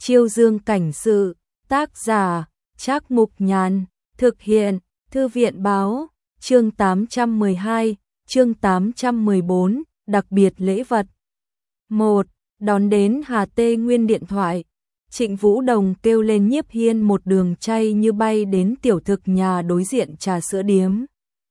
Chiêu Dương cảnh sự, tác giả, Trác Mục Nhàn, thực hiện, Thư viện báo, chương 812, chương 814, đặc biệt lễ vật. 1. Đón đến Hà Tê Nguyên điện thoại. Trịnh Vũ Đồng kêu lên Nhiếp Hiên một đường chay như bay đến tiểu thực nhà đối diện trà sữa điếm.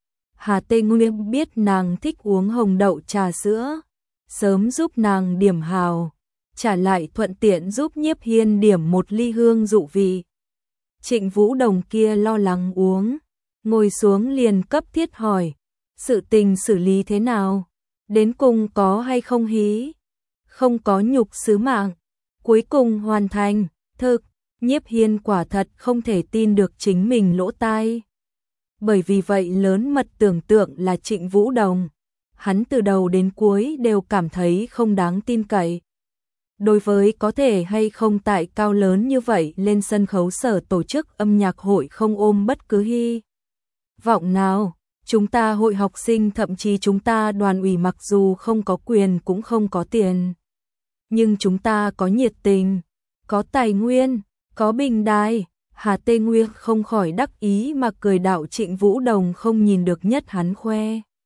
Hà Tê Nguyên biết nàng thích uống hồng đậu trà sữa, sớm giúp nàng điểm hào, trả lại thuận tiện giúp Nhiếp Hiên điểm một ly hương dụ vị. Trịnh Vũ Đồng kia lo lắng uống, ngồi xuống liền cấp thiết hỏi, sự tình xử lý thế nào? Đến cùng có hay không hí? Không có nhục sứ mạng, cuối cùng hoàn thành. Thực, Nhiếp Hiên quả thật không thể tin được chính mình lỗ tai. Bởi vì vậy lớn mật tưởng tượng là Trịnh Vũ Đồng, hắn từ đầu đến cuối đều cảm thấy không đáng tin cậy. Đối với có thể hay không tại cao lớn như vậy lên sân khấu sở tổ chức âm nhạc hội không ôm bất cứ hy vọng nào. Chúng ta hội học sinh thậm chí chúng ta đoàn ủy mặc dù không có quyền cũng không có tiền, nhưng chúng ta có nhiệt tình, có tài nguyên, có bình đài. Hà Tê Nguyên không khỏi đắc ý mà cười đạo Trịnh Vũ Đồng không nhìn được nhất hắn khoe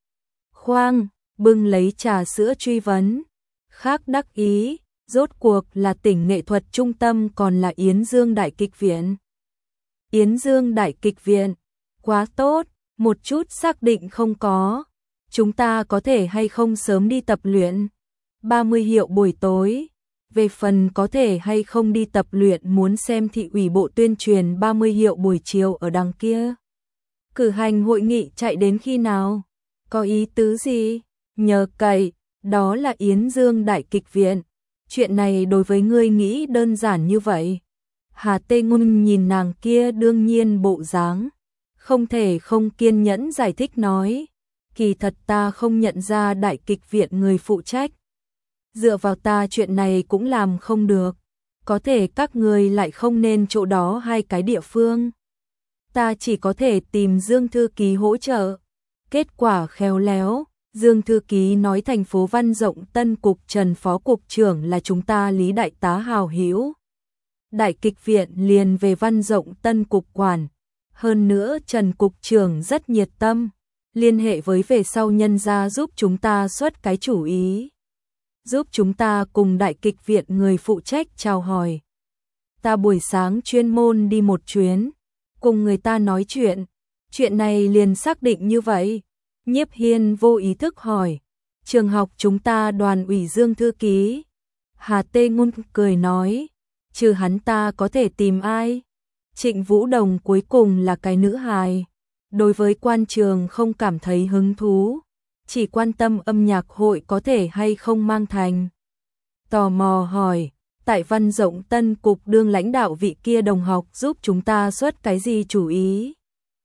khoang, bưng lấy trà sữa truy vấn. Khác đắc ý, rốt cuộc là tỉnh nghệ thuật trung tâm còn là Yến Dương Đại Kịch Viện. Yến Dương Đại Kịch Viện, quá tốt, một chút xác định không có. Chúng ta có thể hay không sớm đi tập luyện? 30 hiệu buổi tối. Về phần có thể hay không đi tập luyện muốn xem thị ủy bộ tuyên truyền 30 hiệu buổi chiều ở đằng kia. Cử hành hội nghị chạy đến khi nào? Có ý tứ gì? Nhờ cậy, đó là Yến Dương Đại Kịch Viện. Chuyện này đối với ngươi nghĩ đơn giản như vậy? Hà Tê Ngôn nhìn nàng kia đương nhiên bộ dáng, không thể không kiên nhẫn giải thích nói. Kỳ thật ta không nhận ra Đại Kịch Viện người phụ trách. Dựa vào ta chuyện này cũng làm không được. Có thể các người lại không nên chỗ đó hai cái địa phương. Ta chỉ có thể tìm Dương Thư Ký hỗ trợ. Kết quả khéo léo, Dương Thư Ký nói thành phố Văn Rộng Tân Cục Trần Phó Cục trưởng là chúng ta Lý Đại tá hào hữu. Đại Kịch Viện liền về Văn Rộng Tân Cục quản. Hơn nữa Trần Cục trưởng rất nhiệt tâm, liên hệ với về sau nhân ra giúp chúng ta xuất cái chủ ý. Giúp chúng ta cùng Đại Kịch Viện người phụ trách chào hỏi. Ta buổi sáng chuyên môn đi một chuyến, cùng người ta nói chuyện này liền xác định như vậy. Nhiếp Hiên vô ý thức hỏi, trường học chúng ta đoàn ủy Dương Thư Ký. Hà Tê Ngôn cười nói, trừ hắn ta có thể tìm ai? Trịnh Vũ Đồng cuối cùng là cái nữ hài, đối với quan trường không cảm thấy hứng thú, chỉ quan tâm âm nhạc hội có thể hay không mang thành. Tò mò hỏi, tại Văn Rộng Tân Cục đương lãnh đạo vị kia đồng học giúp chúng ta xuất cái gì chủ ý?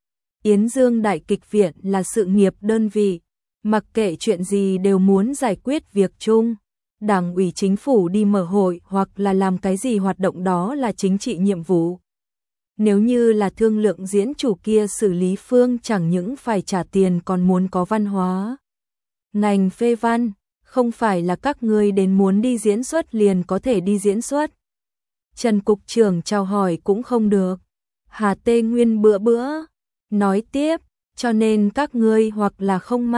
Yến Dương Đại Kịch Viện là sự nghiệp đơn vị, mặc kệ chuyện gì đều muốn giải quyết việc chung. Đảng ủy chính phủ đi mở hội hoặc là làm cái gì hoạt động đó là chính trị nhiệm vụ. Nếu như là thương lượng diễn chủ kia xử lý phương chẳng những phải trả tiền còn muốn có văn hóa. Ngành phê văn, không phải là các ngươi đến muốn đi diễn xuất liền có thể đi diễn xuất. Trần Cục trưởng chào hỏi cũng không được. Hà Tê Nguyên bữa nói tiếp, cho nên các ngươi hoặc là không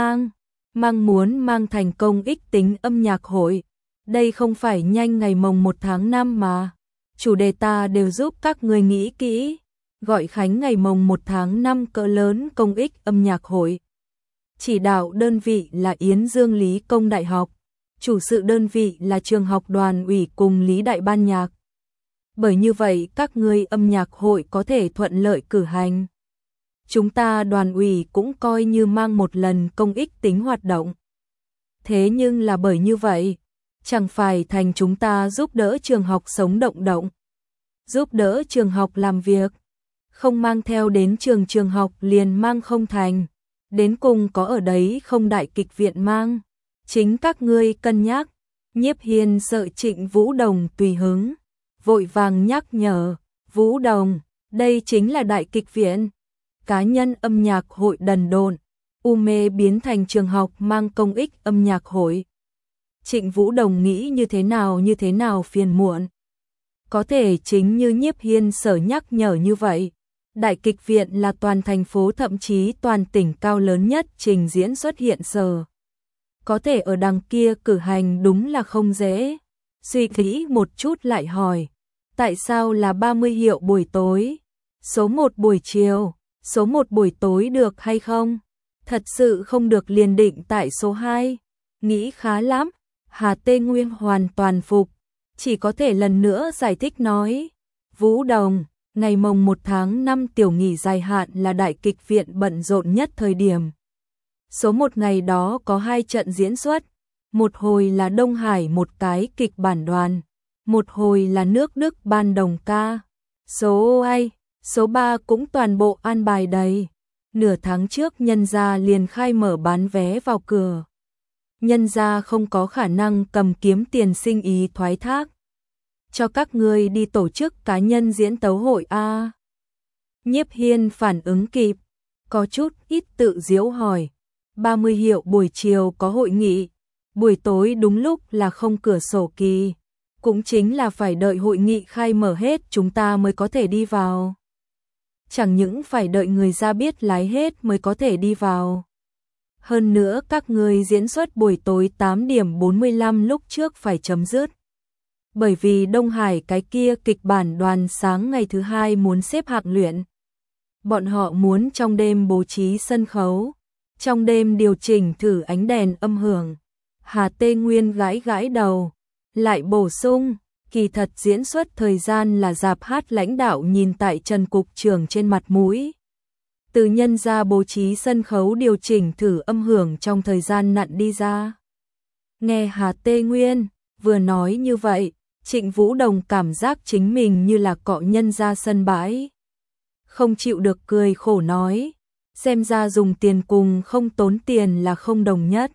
muốn mang thành công ích tính âm nhạc hội. Đây không phải nhanh ngày mồng 1 tháng 5 mà. Chủ đề ta đều giúp các ngươi nghĩ kỹ. Gọi khánh ngày mồng 1 tháng 5 cỡ lớn công ích âm nhạc hội. Chỉ đạo đơn vị là Yến Dương Lý Công Đại học. Chủ sự đơn vị là trường học đoàn ủy cùng Lý Đại Ban Nhạc. Bởi như vậy các ngươi âm nhạc hội có thể thuận lợi cử hành. Chúng ta đoàn ủy cũng coi như mang một lần công ích tính hoạt động. Thế nhưng là bởi như vậy, chẳng phải thành chúng ta giúp đỡ trường học sống động, giúp đỡ trường học làm việc, không mang theo đến trường học liền mang không thành, đến cùng có ở đấy không Đại Kịch Viện mang, chính các ngươi cân nhắc. Nhiếp Hiên sợ Trịnh Vũ Đồng tùy hứng, vội vàng nhắc nhở, Vũ Đồng, đây chính là Đại Kịch Viện, cá nhân âm nhạc hội đần độn, mê biến thành trường học mang công ích âm nhạc hội. Trịnh Vũ Đồng nghĩ như thế nào phiền muộn. Có thể chính như Nhiếp Hiên sở nhắc nhở như vậy, đại kịch viện là toàn thành phố thậm chí toàn tỉnh cao lớn nhất trình diễn xuất hiện sở. Có thể ở đằng kia cử hành đúng là không dễ. Suy nghĩ một chút lại hỏi, tại sao là 30 hiệu buổi tối? Số 1 buổi chiều, số 1 buổi tối được hay không? Thật sự không được liền định tại số 2. Nghĩ khá lắm, Hà Tê Nguyên hoàn toàn phục, chỉ có thể lần nữa giải thích nói. Vũ Đồng, ngày mồng 1 tháng 5 tiểu nghỉ dài hạn là đại kịch viện bận rộn nhất thời điểm. Số 1 ngày đó có 2 trận diễn xuất, một hồi là Đông Hải một cái kịch bản đoàn, một hồi là nước Đức ban đồng ca. Số 2, số 3 cũng toàn bộ an bài đầy. Nửa tháng trước nhân gia liền khai mở bán vé vào cửa. Nhân gia không có khả năng cầm kiếm tiền sinh ý thoái thác. Cho các người đi tổ chức cá nhân diễn tấu hội a. Nhiếp Hiên phản ứng kịp, có chút ít tự giễu hỏi. 30 hiệu buổi chiều có hội nghị, buổi tối đúng lúc là không cửa sổ kỳ, cũng chính là phải đợi hội nghị khai mở hết chúng ta mới có thể đi vào. Chẳng những phải đợi người ra biết lái hết mới có thể đi vào. Hơn nữa các người diễn xuất buổi tối 8 điểm 45 lúc trước phải chấm dứt. Bởi vì Đông Hải cái kia kịch bản đoàn sáng ngày thứ 2 muốn xếp hạng luyện. Bọn họ muốn trong đêm bố trí sân khấu, trong đêm điều chỉnh thử ánh đèn âm hưởng. Hà Tê Nguyên gãi gãi đầu, lại bổ sung, kỳ thật diễn xuất thời gian là dạp hát lãnh đạo nhìn tại Trần Cục trưởng trên mặt mũi. Từ nhân ra bố trí sân khấu điều chỉnh thử âm hưởng trong thời gian nặn đi ra. Nghe Hà Tê Nguyên vừa nói như vậy, Trịnh Vũ Đồng cảm giác chính mình như là cọ nhân ra sân bãi. Không chịu được cười khổ nói, xem ra dùng tiền cùng không tốn tiền là không đồng nhất.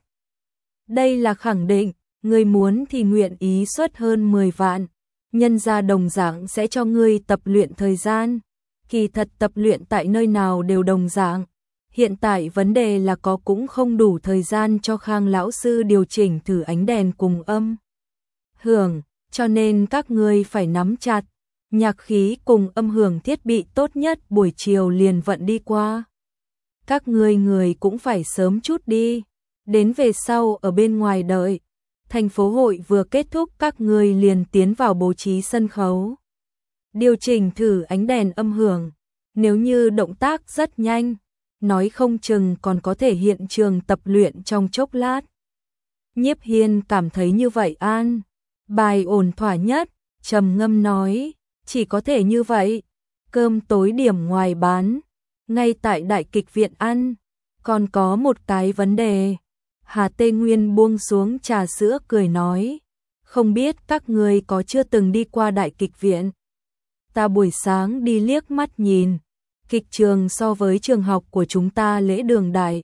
Đây là khẳng định, người muốn thì nguyện ý xuất hơn 10 vạn, nhân ra đồng dạng sẽ cho ngươi tập luyện thời gian. Kỳ thật tập luyện tại nơi nào đều đồng dạng. Hiện tại vấn đề là có cũng không đủ thời gian cho Khang lão sư điều chỉnh thử ánh đèn cùng âm hưởng, cho nên các ngươi phải nắm chặt. Nhạc khí cùng âm hưởng thiết bị tốt nhất buổi chiều liền vận đi qua. Các người cũng phải sớm chút đi, đến về sau ở bên ngoài đợi. Thành phố hội vừa kết thúc các người liền tiến vào bố trí sân khấu. Điều chỉnh thử ánh đèn âm hưởng, nếu như động tác rất nhanh, nói không chừng còn có thể hiện trường tập luyện trong chốc lát. Nhiếp Hiên cảm thấy như vậy an bài ổn thỏa nhất, trầm ngâm nói, chỉ có thể như vậy. Cơm tối điểm ngoài bán, ngay tại đại kịch viện ăn. Còn có một cái vấn đề. Hà Tê Nguyên buông xuống trà sữa cười nói, không biết các người có chưa từng đi qua đại kịch viện. Ta buổi sáng đi liếc mắt nhìn, kịch trường so với trường học của chúng ta lễ đường đại.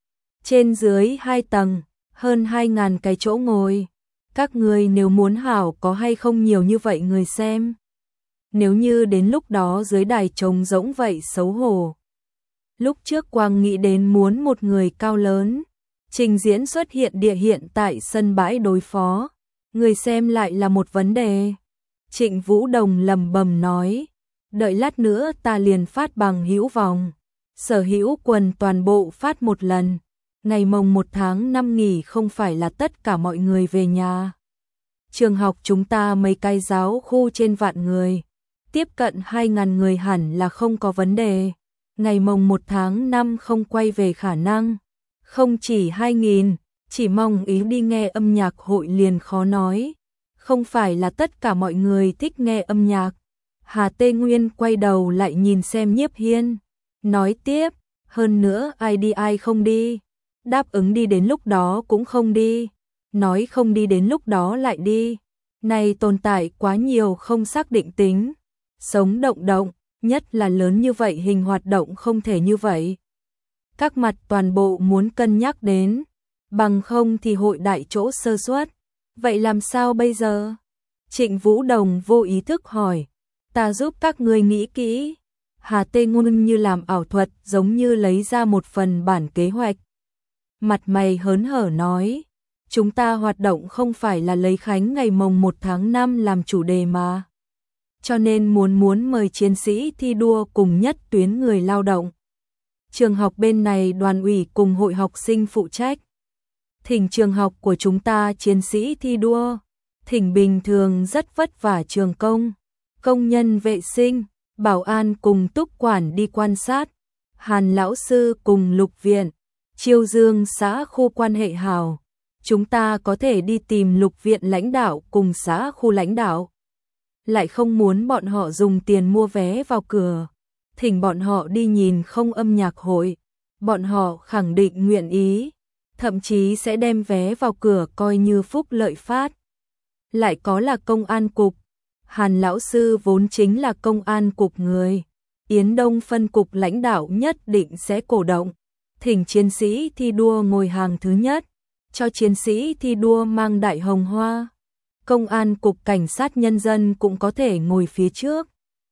Trên dưới 2 tầng, hơn 2.000 cái chỗ ngồi. Các người nếu muốn hảo có hay không nhiều như vậy người xem. Nếu như đến lúc đó dưới đài trống rỗng vậy xấu hổ. Lúc trước Quang nghĩ đến muốn một người cao lớn, trình diễn xuất hiện địa hiện tại sân bãi đối phó. Người xem lại là một vấn đề. Trịnh Vũ Đồng lầm bầm nói, đợi lát nữa ta liền phát bằng hữu vòng. Sở hữu quần toàn bộ phát một lần. Ngày mồng 1 tháng 5 nghỉ không phải là tất cả mọi người về nhà. Trường học chúng ta mấy cái giáo khu trên vạn người, tiếp cận 2.000 người hẳn là không có vấn đề. Ngày mồng 1 tháng 5 không quay về khả năng. Không chỉ 2.000, chỉ mong ý đi nghe âm nhạc hội liền khó nói. Không phải là tất cả mọi người thích nghe âm nhạc. Hà Tê Nguyên quay đầu lại nhìn xem Nhiếp Hiên, nói tiếp, hơn nữa ai đi ai không đi. Đáp ứng đi đến lúc đó cũng không đi, nói không đi đến lúc đó lại đi. Này tồn tại quá nhiều không xác định tính. Sống động động, nhất là lớn như vậy hình hoạt động không thể như vậy. Các mặt toàn bộ muốn cân nhắc đến, bằng không thì hội đại chỗ sơ suất. Vậy làm sao bây giờ? Trịnh Vũ Đồng vô ý thức hỏi, ta giúp các ngươi nghĩ kỹ. Hà Tê Ngôn như làm ảo thuật giống như lấy ra một phần bản kế hoạch. Mặt mày hớn hở nói, chúng ta hoạt động không phải là lấy khánh ngày mồng 1 tháng 5 làm chủ đề mà. cho nên muốn mời chiến sĩ thi đua cùng nhất tuyến người lao động. Trường học bên này đoàn ủy cùng hội học sinh phụ trách. Thỉnh trường học của chúng ta chiến sĩ thi đua, thỉnh bình thường rất vất vả trường công nhân vệ sinh, bảo an cùng túc quản đi quan sát, Hàn lão sư cùng Lục viện, Chiêu Dương xã khu quan hệ hảo, chúng ta có thể đi tìm Lục viện lãnh đạo cùng xã khu lãnh đạo. Lại không muốn bọn họ dùng tiền mua vé vào cửa, thỉnh bọn họ đi nhìn không âm nhạc hội, bọn họ khẳng định nguyện ý, thậm chí sẽ đem vé vào cửa coi như phúc lợi phát. Lại có là công an cục, Hàn lão sư vốn chính là công an cục người, Yến Đông phân cục lãnh đạo nhất định sẽ cổ động, thỉnh chiến sĩ thi đua ngồi hàng thứ nhất, cho chiến sĩ thi đua mang đại hồng hoa. Công an cục cảnh sát nhân dân cũng có thể ngồi phía trước.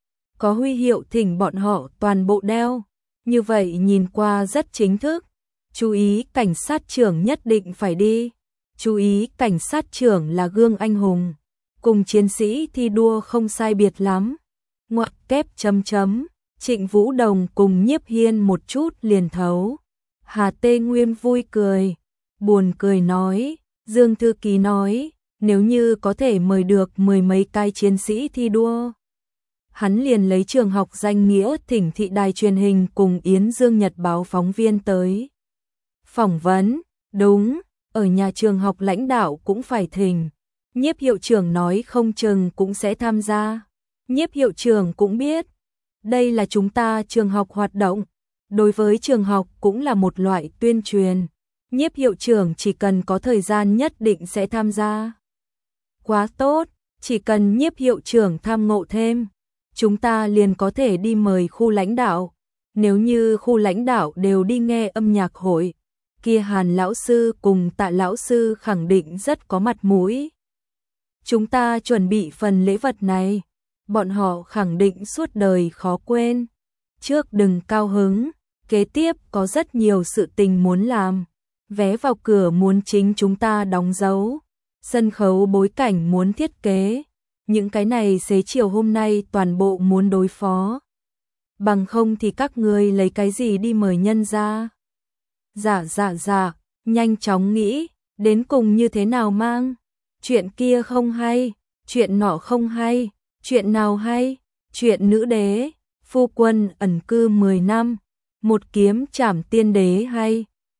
Có huy hiệu thỉnh bọn họ toàn bộ đeo, như vậy nhìn qua rất chính thức. Chú ý cảnh sát trưởng nhất định phải đi. Chú ý cảnh sát trưởng là gương anh hùng, cùng chiến sĩ thi đua không sai biệt lắm. Ngoặc kép chấm chấm, Trịnh Vũ Đồng cùng Nhiếp Hiên một chút liền thấu. Hà Tê Nguyên vui cười, buồn cười nói, Dương thư ký nói, nếu như có thể mời được 10 mấy cái chiến sĩ thi đua, hắn liền lấy trường học danh nghĩa thỉnh thị đài truyền hình cùng Yến Dương Nhật báo phóng viên tới phỏng vấn. Đúng, ở nhà trường học lãnh đạo cũng phải thỉnh. Nhiếp hiệu trưởng nói không chừng cũng sẽ tham gia. Nhiếp hiệu trưởng cũng biết, đây là chúng ta trường học hoạt động, đối với trường học cũng là một loại tuyên truyền. Nhiếp hiệu trưởng chỉ cần có thời gian nhất định sẽ tham gia. Quá tốt, chỉ cần nhiếp hiệu trưởng tham ngộ thêm, chúng ta liền có thể đi mời khu lãnh đạo. Nếu như khu lãnh đạo đều đi nghe âm nhạc hội, kia Hàn lão sư cùng Tạ lão sư khẳng định rất có mặt mũi. Chúng ta chuẩn bị phần lễ vật này, bọn họ khẳng định suốt đời khó quên. Trước đừng cao hứng, kế tiếp có rất nhiều sự tình muốn làm. Vé vào cửa muốn chính chúng ta đóng dấu, sân khấu bối cảnh muốn thiết kế, những cái này xế chiều hôm nay toàn bộ muốn đối phó. Bằng không thì các ngươi lấy cái gì đi mời nhân ra? Dạ, nhanh chóng nghĩ, đến cùng như thế nào mang? Chuyện kia không hay, chuyện nọ không hay, chuyện nào hay? Chuyện nữ đế, phu quân ẩn cư 10 năm, một kiếm trảm tiên đế hay?